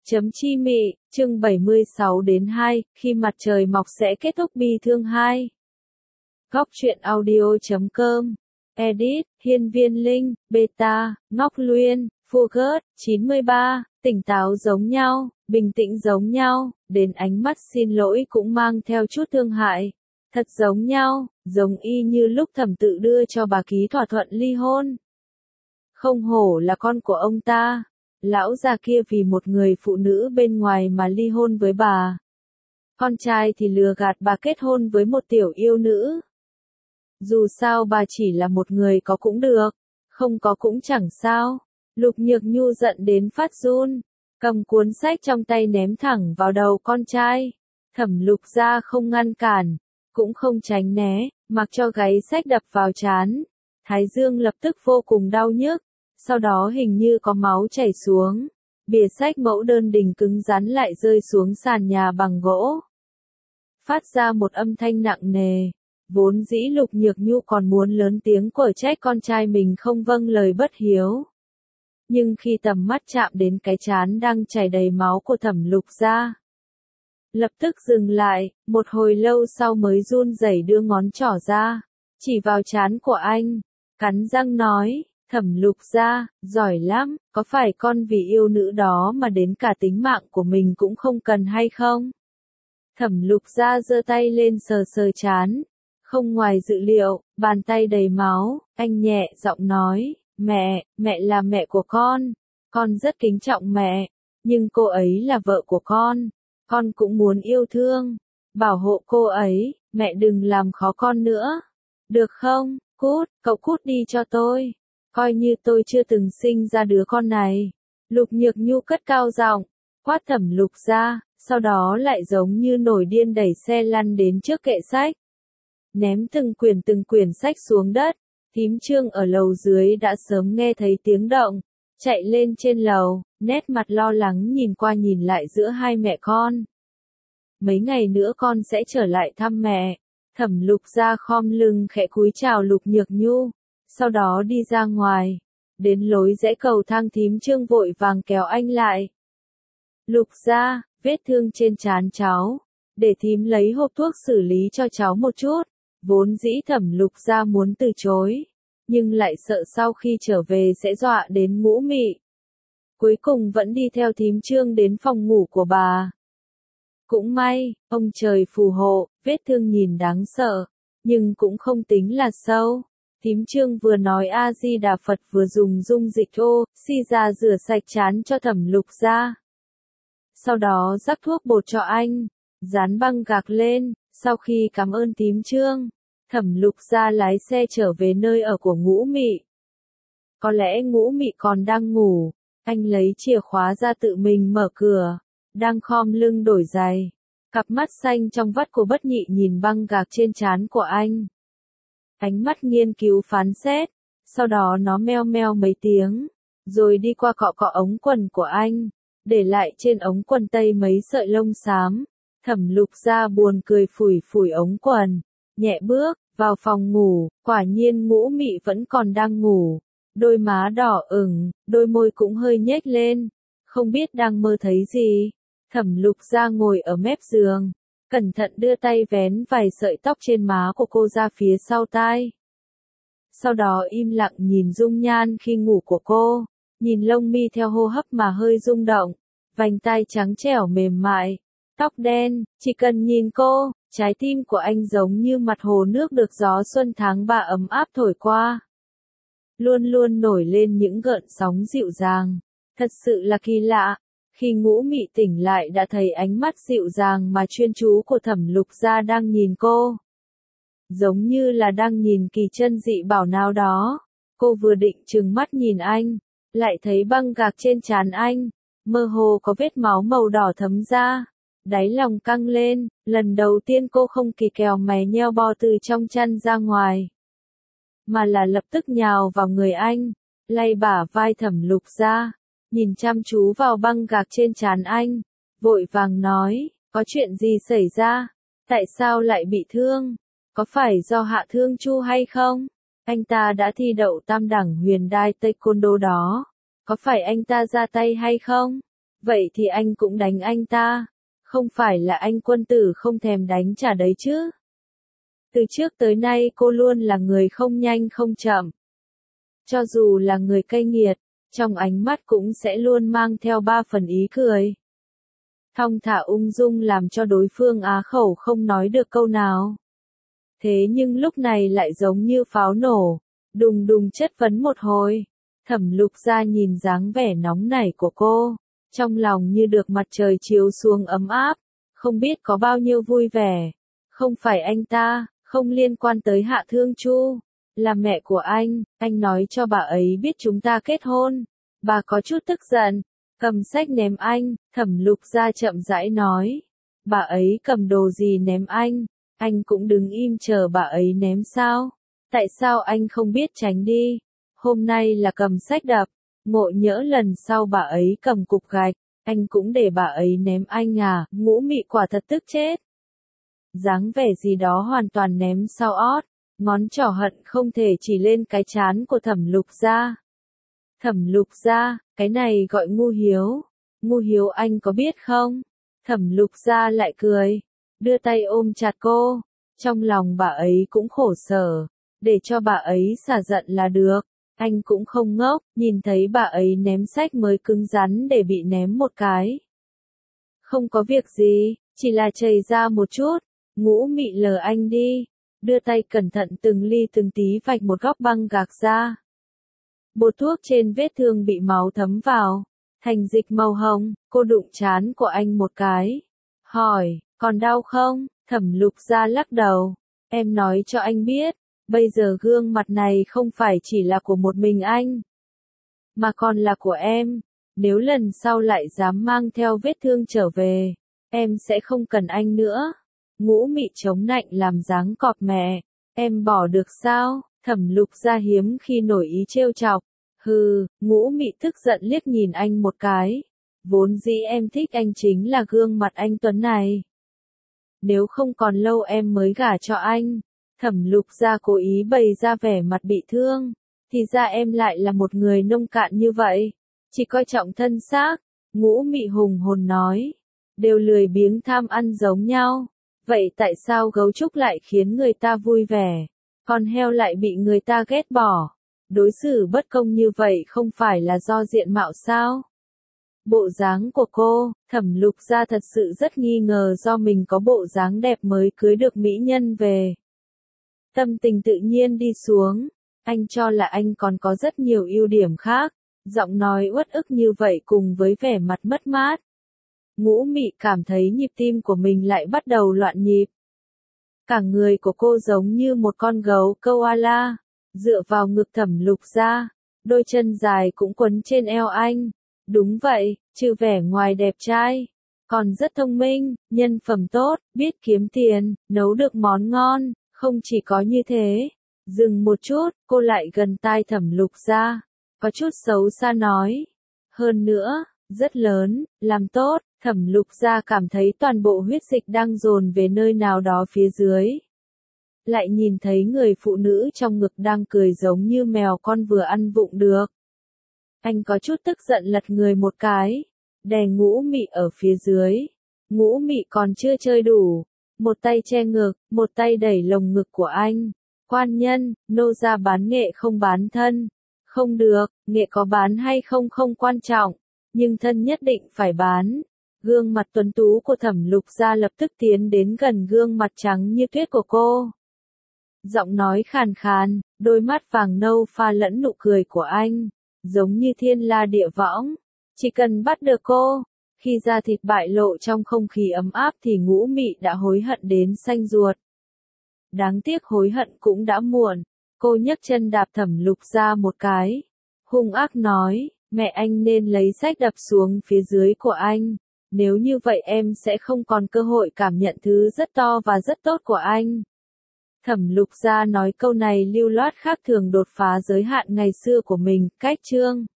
Chấm chi mị, chương 76-2, khi mặt trời mọc sẽ kết thúc bi thương 2. Góc truyện audio.com. Edit, Hiên Viên Linh, Beta, Ngọc Luyên, Focus, 93, tỉnh táo giống nhau, bình tĩnh giống nhau, đến ánh mắt xin lỗi cũng mang theo chút thương hại. Thật giống nhau, giống y như lúc Thẩm tự đưa cho bà ký thỏa thuận ly hôn. Không hổ là con của ông ta. Lão già kia vì một người phụ nữ bên ngoài mà ly hôn với bà. Con trai thì lừa gạt bà kết hôn với một tiểu yêu nữ. Dù sao bà chỉ là một người có cũng được, không có cũng chẳng sao. Lục Nhược Nhu giận đến phát run, cầm cuốn sách trong tay ném thẳng vào đầu con trai. Thẩm Lục gia không ngăn cản, cũng không tránh né, mặc cho gáy sách đập vào trán. Thái dương lập tức vô cùng đau nhức. Sau đó hình như có máu chảy xuống, bìa sách mẫu đơn đình cứng rắn lại rơi xuống sàn nhà bằng gỗ. Phát ra một âm thanh nặng nề, vốn dĩ Lục Nhược Nhu còn muốn lớn tiếng quở trách con trai mình không vâng lời bất hiếu. Nhưng khi tầm mắt chạm đến cái trán đang chảy đầy máu của Thẩm Lục gia, lập tức dừng lại, một hồi lâu sau mới run rẩy đưa ngón trỏ ra, chỉ vào trán của anh, cắn răng nói. Thẩm Lục gia, giỏi lắm, có phải con vì yêu nữ đó mà đến cả tính mạng của mình cũng không cần hay không? Thẩm Lục gia giơ tay lên sờ sờ trán, không ngoài dự liệu, bàn tay đầy máu, anh nhẹ giọng nói, mẹ là mẹ của con rất kính trọng mẹ, nhưng cô ấy là vợ của con cũng muốn yêu thương, bảo hộ cô ấy, mẹ đừng làm khó con nữa, được không, cậu cút đi cho tôi. Coi như tôi chưa từng sinh ra đứa con này. Lục Nhược Nhu cất cao giọng, quát Thẩm Lục gia, sau đó lại giống như nổi điên đẩy xe lăn đến trước kệ sách. Ném từng quyển sách xuống đất, Thím Trương ở lầu dưới đã sớm nghe thấy tiếng động, chạy lên trên lầu, nét mặt lo lắng nhìn qua nhìn lại giữa hai mẹ con. Mấy ngày nữa con sẽ trở lại thăm mẹ. Thẩm Lục gia khom lưng khẽ cúi chào Lục Nhược Nhu. Sau đó đi ra ngoài, đến lối rẽ cầu thang Thím Trương vội vàng kéo anh lại. Lục gia, vết thương trên trán cháu, để thím lấy hộp thuốc xử lý cho cháu một chút. Vốn dĩ Thẩm Lục gia muốn từ chối, nhưng lại sợ sau khi trở về sẽ dọa đến Ngũ Mị. Cuối cùng vẫn đi theo Thím Trương đến phòng ngủ của bà. Cũng may, ông trời phù hộ, vết thương nhìn đáng sợ, nhưng cũng không tính là sâu. Thím Trương vừa nói A-di-đà Phật vừa dùng dung dịch oxy ra rửa sạch trán cho Thẩm Lục gia. Sau đó rắc thuốc bột cho anh, dán băng gạc lên, sau khi cảm ơn Thím Trương, Thẩm Lục gia lái xe trở về nơi ở của Ngũ Mị. Có lẽ Ngũ Mị còn đang ngủ, anh lấy chìa khóa ra tự mình mở cửa, đang khom lưng đổi giày. Cặp mắt xanh trong vắt của Bất Nhị nhìn băng gạc trên trán của anh. Ánh mắt nghiên cứu phán xét, sau đó nó meo meo mấy tiếng, rồi đi qua cọ cọ ống quần của anh, để lại trên ống quần tây mấy sợi lông xám. Thẩm Lục gia buồn cười phủi phủi ống quần, nhẹ bước vào phòng ngủ, quả nhiên Ngũ Mị vẫn còn đang ngủ, đôi má đỏ ửng, đôi môi cũng hơi nhếch lên, không biết đang mơ thấy gì. Thẩm Lục gia ngồi ở mép giường, cẩn thận đưa tay vén vài sợi tóc trên má của cô ra phía sau tai. Sau đó im lặng nhìn dung nhan khi ngủ của cô, nhìn lông mi theo hô hấp mà hơi rung động, vành tai trắng trẻo mềm mại, tóc đen, chỉ cần nhìn cô, trái tim của anh giống như mặt hồ nước được gió xuân tháng 3 ấm áp thổi qua. Luôn luôn nổi lên những gợn sóng dịu dàng, thật sự là kỳ lạ. Khi Ngũ Mị tỉnh lại đã thấy ánh mắt dịu dàng mà chuyên chú của Thẩm Lục gia đang nhìn cô. Giống như là đang nhìn kỳ chân dị bảo nào đó. Cô vừa định trừng mắt nhìn anh, lại thấy băng gạc trên trán anh, mơ hồ có vết máu màu đỏ thấm ra. Đáy lòng căng lên, lần đầu tiên cô không kỳ kèo mày nheo bò từ trong chăn ra ngoài, mà là lập tức nhào vào người anh, lay bả vai Thẩm Lục gia. Nhìn chăm chú vào băng gạc trên trán anh, vội vàng nói, có chuyện gì xảy ra? Tại sao lại bị thương? Có phải do Hạ Thương Chu hay không? Anh ta đã thi đậu tam đẳng huyền đai taekwondo đó. Có phải anh ta ra tay hay không? Vậy thì anh cũng đánh anh ta. Không phải là anh quân tử không thèm đánh trả đấy chứ. Từ trước tới nay cô luôn là người không nhanh không chậm. Cho dù là người cay nghiệt, trong ánh mắt cũng sẽ luôn mang theo 3 phần ý cười. Thong thả ung dung làm cho đối phương á khẩu không nói được câu nào. Thế nhưng lúc này lại giống như pháo nổ, đùng đùng chất vấn một hồi. Thẩm Lục Gia nhìn dáng vẻ nóng nảy của cô, trong lòng như được mặt trời chiếu xuống ấm áp, không biết có bao nhiêu vui vẻ. Không phải anh ta, không liên quan tới Hạ Thương Chu, là mẹ của anh nói cho bà ấy biết chúng ta kết hôn. Bà có chút tức giận, cầm sách ném anh, Thẩm Lục Gia chậm rãi nói. Bà ấy cầm đồ gì ném anh cũng đứng im chờ bà ấy ném sao? Tại sao anh không biết tránh đi? Hôm nay là cầm sách đập, ngộ nhỡ lần sau bà ấy cầm cục gạch, anh cũng để bà ấy ném anh à? Ngũ Mị quả thật tức chết. Dáng vẻ gì đó hoàn toàn ném sau ót, ngón trỏ hận không thể chỉ lên cái trán của Thẩm Lục Gia. Thẩm Lục Gia, cái này gọi ngu hiếu. Ngu hiếu anh có biết không? Thẩm Lục Gia lại cười, đưa tay ôm chặt cô. Trong lòng bà ấy cũng khổ sở, để cho bà ấy xả giận là được. Anh cũng không ngốc, nhìn thấy bà ấy ném sách mới cứng rắn để bị ném một cái. Không có việc gì, chỉ là chảy ra một chút. Ngũ Mị lờ anh đi, đưa tay cẩn thận từng ly từng tí vạch một góc băng gạc ra. Bột thuốc trên vết thương bị máu thấm vào, thành dịch màu hồng. Cô đụng trán của anh một cái, hỏi, còn đau không? Thẩm Lục Gia lắc đầu, em nói cho anh biết, bây giờ gương mặt này không phải chỉ là của một mình anh, mà còn là của em. Nếu lần sau lại dám mang theo vết thương trở về, em sẽ không cần anh nữa. Ngũ Mị chống nạnh làm dáng cọp mẹ, em bỏ được sao? Thẩm Lục Gia hiếm khi nổi ý trêu chọc. Hừ, Ngũ Mị tức giận liếc nhìn anh một cái. Vốn dĩ em thích anh chính là gương mặt anh tuấn này. Nếu không còn lâu em mới gả cho anh. Thẩm Lục Gia cố ý bày ra vẻ mặt bị thương. Thì ra em lại là một người nông cạn như vậy. Chỉ coi trọng thân xác. Ngũ Mị hùng hồn nói. Đều lười biếng tham ăn giống nhau. Vậy tại sao gấu trúc lại khiến người ta vui vẻ? Còn heo lại bị người ta ghét bỏ. Đối xử bất công như vậy không phải là do diện mạo sao? Bộ dáng của cô, Thẩm Lục Gia thật sự rất nghi ngờ do mình có bộ dáng đẹp mới cưới được mỹ nhân về. Tâm tình tự nhiên đi xuống, anh cho là anh còn có rất nhiều ưu điểm khác, giọng nói uất ức như vậy cùng với vẻ mặt mất mát. Ngũ Mị cảm thấy nhịp tim của mình lại bắt đầu loạn nhịp. Cả người của cô giống như một con gấu koala, dựa vào ngực Thẩm Lục Gia, đôi chân dài cũng quấn trên eo anh. Đúng vậy, trừ vẻ ngoài đẹp trai, còn rất thông minh, nhân phẩm tốt, biết kiếm tiền, nấu được món ngon. Không chỉ có như thế, dừng một chút, cô lại gần tai Thẩm Lục Gia, có chút xấu xa nói. Hơn nữa, rất lớn, làm tốt. Thẩm Lục Gia cảm thấy toàn bộ huyết dịch đang dồn về nơi nào đó phía dưới. Lại nhìn thấy người phụ nữ trong ngực đang cười giống như mèo con vừa ăn vụng được. Anh có chút tức giận lật người một cái, đè Ngũ Mị ở phía dưới. Ngũ Mị còn chưa chơi đủ, một tay che ngực, một tay đẩy lồng ngực của anh. Quan nhân, nô gia bán nghệ không bán thân. Không được, nghệ có bán hay không không quan trọng, nhưng thân nhất định phải bán. Gương mặt tuấn tú của Thẩm Lục Gia lập tức tiến đến gần gương mặt trắng như tuyết của cô. Giọng nói khàn khàn, đôi mắt vàng nâu pha lẫn nụ cười của anh, giống như thiên la địa võng. Chỉ cần bắt được cô, khi da thịt bại lộ trong không khí ấm áp thì Ngũ Mị đã hối hận đến xanh ruột. Đáng tiếc hối hận cũng đã muộn, cô nhấc chân đạp Thẩm Lục Gia một cái, hung ác nói, mẹ anh nên lấy sách đập xuống phía dưới của anh. Nếu như vậy em sẽ không còn cơ hội cảm nhận thứ rất to và rất tốt của anh. Thẩm Lục Gia nói câu này lưu loát khác thường đột phá giới hạn ngày xưa của mình, cách chương.